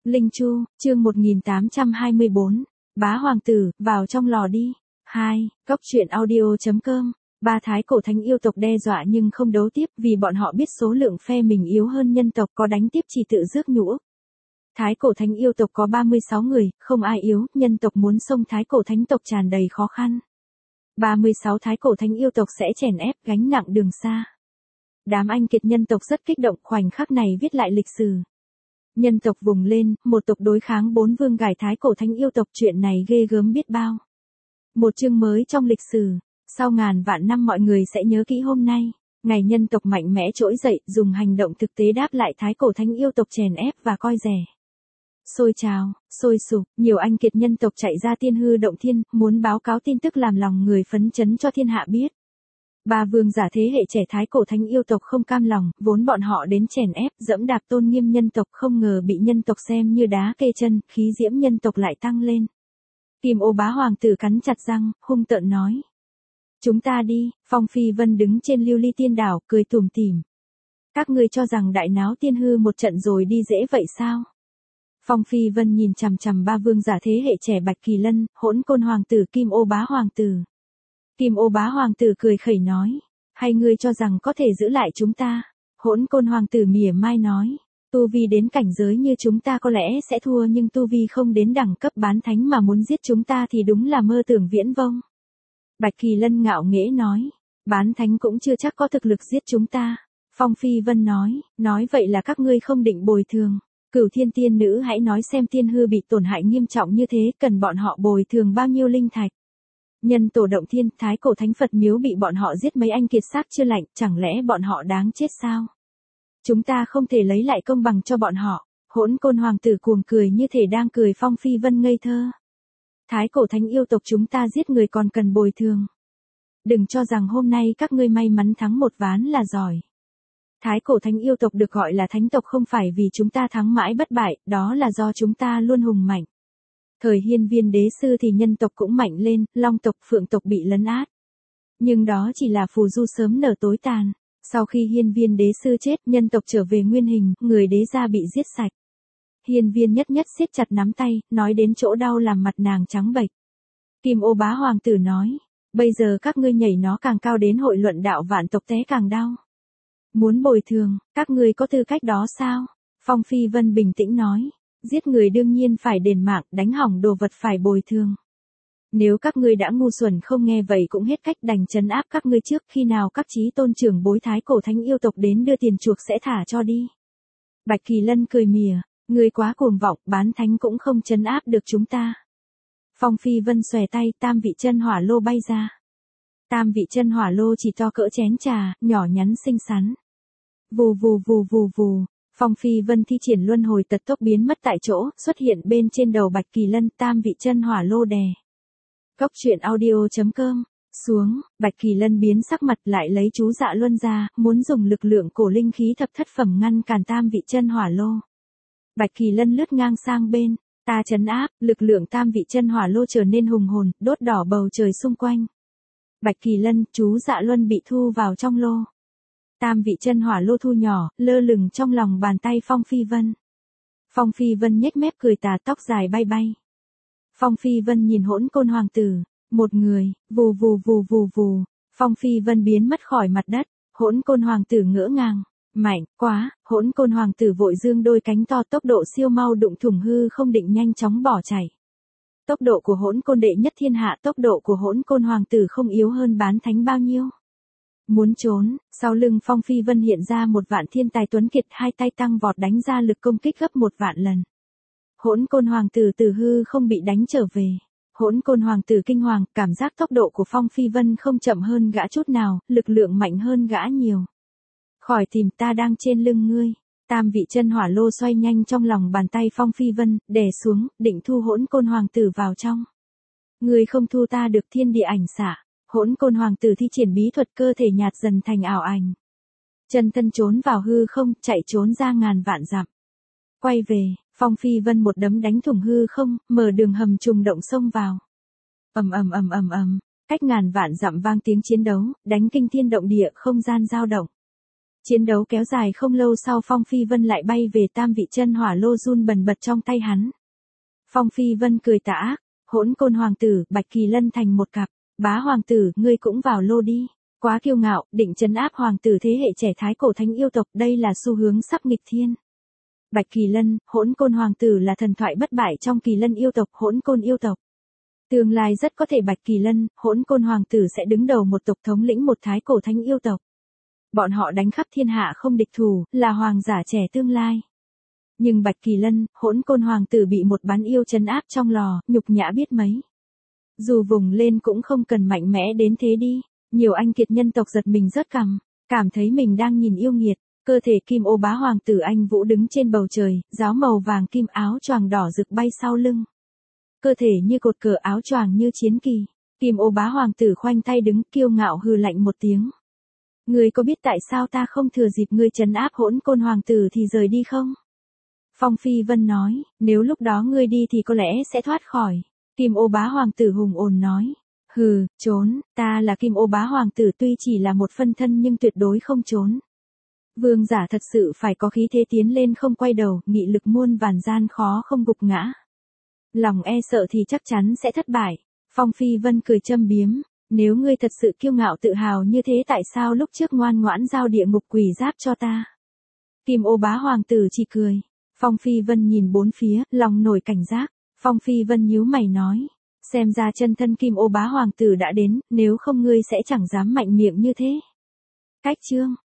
Linh Chu, chương 1824, Bá Hoàng tử, vào trong lò đi. 2. Cốc truyện audio.com. Ba thái cổ thánh yêu tộc đe dọa nhưng không đấu tiếp vì bọn họ biết số lượng phe mình yếu hơn nhân tộc, có đánh tiếp chỉ tự rước nhũ. Thái cổ thánh yêu tộc có 36 người, không ai yếu, nhân tộc muốn xông thái cổ thánh tộc tràn đầy khó khăn. 36 thái cổ thánh yêu tộc sẽ chèn ép, gánh nặng đường xa. Đám anh kiệt nhân tộc rất kích động, khoảnh khắc này viết lại lịch sử. Nhân tộc vùng lên, một tộc đối kháng 4 vương gài thái cổ thánh yêu tộc, chuyện này ghê gớm biết bao. Một chương mới trong lịch sử, sau ngàn vạn năm mọi người sẽ nhớ kỹ hôm nay, ngày nhân tộc mạnh mẽ trỗi dậy, dùng hành động thực tế đáp lại thái cổ thánh yêu tộc chèn ép và coi rẻ. Sôi trào, sôi sục, nhiều anh kiệt nhân tộc chạy ra Tiên Hư Động Thiên, muốn báo cáo tin tức làm lòng người phấn chấn cho thiên hạ biết. Ba vương giả thế hệ trẻ thái cổ thánh yêu tộc không cam lòng, vốn bọn họ đến chèn ép, dẫm đạp tôn nghiêm nhân tộc, không ngờ bị nhân tộc xem như đá kê chân, khí diễm nhân tộc lại tăng lên. Kim Ô Bá Hoàng tử cắn chặt răng, hung tợn nói. Chúng ta đi. Phong Phi Vân đứng trên lưu ly tiên đảo, cười tủm tỉm. Các ngươi cho rằng đại náo Tiên Hư một trận rồi đi dễ vậy sao? Phong Phi Vân nhìn chằm chằm ba vương giả thế hệ trẻ Bạch Kỳ Lân, Hỗn Côn Hoàng tử, Kim Ô Bá Hoàng tử. Kim Ô Bá Hoàng tử cười khẩy nói, hay ngươi cho rằng có thể giữ lại chúng ta? Hỗn Côn Hoàng tử mỉa mai nói, tu vi đến cảnh giới như chúng ta có lẽ sẽ thua, nhưng tu vi không đến đẳng cấp bán thánh mà muốn giết chúng ta thì đúng là mơ tưởng viễn vông. Bạch Kỳ Lân ngạo nghễ nói, bán thánh cũng chưa chắc có thực lực giết chúng ta. Phong Phi Vân nói vậy là các ngươi không định bồi thường. Cửu Thiên tiên nữ hãy nói xem Tiên Hư bị tổn hại nghiêm trọng như thế, cần bọn họ bồi thường bao nhiêu linh thạch. Nhân tổ động thiên, thái cổ thánh Phật miếu bị bọn họ giết mấy anh kiệt xác chưa lạnh, chẳng lẽ bọn họ đáng chết sao? Chúng ta không thể lấy lại công bằng cho bọn họ. Hỗn Côn Hoàng tử cuồng cười như thể đang cười. Phong Phi Vân ngây thơ. Thái cổ thánh yêu tộc chúng ta giết người còn cần bồi thường. Đừng cho rằng hôm nay các ngươi may mắn thắng một ván là giỏi. Thái cổ thánh yêu tộc được gọi là thánh tộc không phải vì chúng ta thắng mãi bất bại, đó là do chúng ta luôn hùng mạnh. Thời Hiên Viên đế sư thì nhân tộc cũng mạnh lên, Long tộc, Phượng tộc bị lấn át. Nhưng đó chỉ là phù du sớm nở tối tàn. Sau khi Hiên Viên đế sư chết, nhân tộc trở về nguyên hình, người đế gia bị giết sạch. Hiên Viên nhất nhất siết chặt nắm tay, nói đến chỗ đau làm mặt nàng trắng bệch. Kim Ô Bá Hoàng tử nói, bây giờ các ngươi nhảy nó càng cao đến hội luận đạo vạn tộc té càng đau. Muốn bồi thường, các ngươi có tư cách đó sao? Phong Phi Vân bình tĩnh nói, giết người đương nhiên phải đền mạng, đánh hỏng đồ vật phải bồi thường. Nếu các ngươi đã ngu xuẩn không nghe vậy cũng hết cách, đành trấn áp các ngươi trước, khi nào các chí tôn trưởng bối thái cổ thánh yêu tộc đến đưa tiền chuộc sẽ thả cho đi. Bạch Kỳ Lân cười mỉa, ngươi quá cuồng vọng, bán thánh cũng không trấn áp được chúng ta. Phong Phi Vân xòe tay, tam vị chân hỏa lô bay ra. Tam vị chân hỏa lô chỉ to cỡ chén trà, nhỏ nhắn xinh xắn. Vù vù vù vù vù, Phong Phi Vân thi triển luân hồi tật tốc biến mất tại chỗ, xuất hiện bên trên đầu Bạch Kỳ Lân, tam vị chân hỏa lô đè. Cốc truyện audio.com. Xuống, Bạch Kỳ Lân biến sắc mặt lại lấy chú Dạ Luân ra, muốn dùng lực lượng cổ linh khí thập thất phẩm ngăn cản tam vị chân hỏa lô. Bạch Kỳ Lân lướt ngang sang bên, ta trấn áp, lực lượng tam vị chân hỏa lô trở nên hùng hồn, đốt đỏ bầu trời xung quanh. Bạch Kỳ Lân, chú Dạ Luân bị thu vào trong lô. Tam vị chân hỏa lô thu nhỏ, lơ lửng trong lòng bàn tay Phong Phi Vân. Phong Phi Vân nhếch mép cười tà, tóc dài bay bay. Phong Phi Vân nhìn Hỗn Côn Hoàng tử, một người, vù vù vù vù vù, Phong Phi Vân biến mất khỏi mặt đất. Hỗn Côn Hoàng tử ngỡ ngàng, mạnh quá, Hỗn Côn Hoàng tử vội dương đôi cánh to, tốc độ siêu mau, đụng thủng hư không định nhanh chóng bỏ chạy. Tốc độ của Hỗn Côn đệ nhất thiên hạ, tốc độ của Hỗn Côn Hoàng tử không yếu hơn bán thánh bao nhiêu. Muốn trốn, sau lưng Phong Phi Vân hiện ra một vạn thiên tài tuấn kiệt, hai tay tăng vọt đánh ra lực công kích gấp 1 vạn lần. Hỗn Côn Hoàng tử từ hư không bị đánh trở về. Hỗn Côn Hoàng tử kinh hoàng, cảm giác tốc độ của Phong Phi Vân không chậm hơn gã chút nào, lực lượng mạnh hơn gã nhiều. Khỏi tìm, ta đang trên lưng ngươi. Tam vị chân hỏa lô xoay nhanh trong lòng bàn tay Phong Phi Vân, đè xuống, định thu Hỗn Côn Hoàng tử vào trong. Ngươi không thu ta được, thiên địa ảnh xạ. Hỗn Côn Hoàng tử thi triển bí thuật, cơ thể nhạt dần thành ảo ảnh. Chân thân trốn vào hư không, chạy trốn ra ngàn vạn dặm. Quay về, Phong Phi Vân một đấm đánh thủng hư không, mở đường hầm trùng động xông vào. Ầm ầm ầm ầm ầm, cách ngàn vạn dặm vang tiếng chiến đấu, đánh kinh thiên động địa, không gian dao động. Chiến đấu kéo dài không lâu sau Phong Phi Vân lại bay về tam vị chân hỏa lô run bần bật trong tay hắn. Phong Phi Vân cười tà ác, Hỗn Côn Hoàng tử, Bạch Kỳ Lân thành một cặp, Bá Hoàng tử, ngươi cũng vào lô đi. Quá kiêu ngạo, định trấn áp hoàng tử thế hệ trẻ thái cổ thánh yêu tộc, đây là xu hướng sắp nghịch thiên. Bạch Kỳ Lân, Hỗn Côn Hoàng tử là thần thoại bất bại trong Kỳ Lân yêu tộc, Hỗn Côn yêu tộc. Tương lai rất có thể Bạch Kỳ Lân, Hỗn Côn Hoàng tử sẽ đứng đầu một tộc thống lĩnh một thái cổ thánh yêu tộc. Bọn họ đánh khắp thiên hạ không địch thủ, là hoàng giả trẻ tương lai. Nhưng Bạch Kỳ Lân, Hỗn Côn Hoàng tử bị một bán yêu trấn áp trong lò, nhục nhã biết mấy. Dù vùng lên cũng không cần mạnh mẽ đến thế đi. Nhiều anh kiệt nhân tộc giật mình rớt cằm, cảm thấy mình đang nhìn yêu nghiệt. Cơ thể Kim Ô Bá Hoàng tử anh Vũ đứng trên bầu trời, giáo màu vàng kim áo choàng đỏ rực bay sau lưng. Cơ thể như cột cờ áo choàng như chiến kỳ. Kim Ô Bá Hoàng tử khoanh tay đứng, kiêu ngạo hừ lạnh một tiếng. Ngươi có biết tại sao ta không thừa dịp ngươi trấn áp Hỗn Côn Hoàng tử thì rời đi không? Phong Phi Vân nói, nếu lúc đó ngươi đi thì có lẽ sẽ thoát khỏi. Kim Ô Bá Hoàng tử hùng ồn nói. Hừ, trốn, ta là Kim Ô Bá Hoàng tử tuy chỉ là một phân thân nhưng tuyệt đối không trốn. Vương giả thật sự phải có khí thế tiến lên không quay đầu, nghị lực muôn vàn gian khó không gục ngã. Lòng e sợ thì chắc chắn sẽ thất bại. Phong Phi Vân cười châm biếm, nếu ngươi thật sự kiêu ngạo tự hào như thế tại sao lúc trước ngoan ngoãn giao địa ngục quỷ giáp cho ta? Kim Ô Bá Hoàng tử chỉ cười. Phong Phi Vân nhìn bốn phía, lòng nổi cảnh giác. Phong Phi Vân nhíu mày nói. Xem ra chân thân Kim Ô Bá Hoàng tử đã đến, nếu không ngươi sẽ chẳng dám mạnh miệng như thế. Cách chương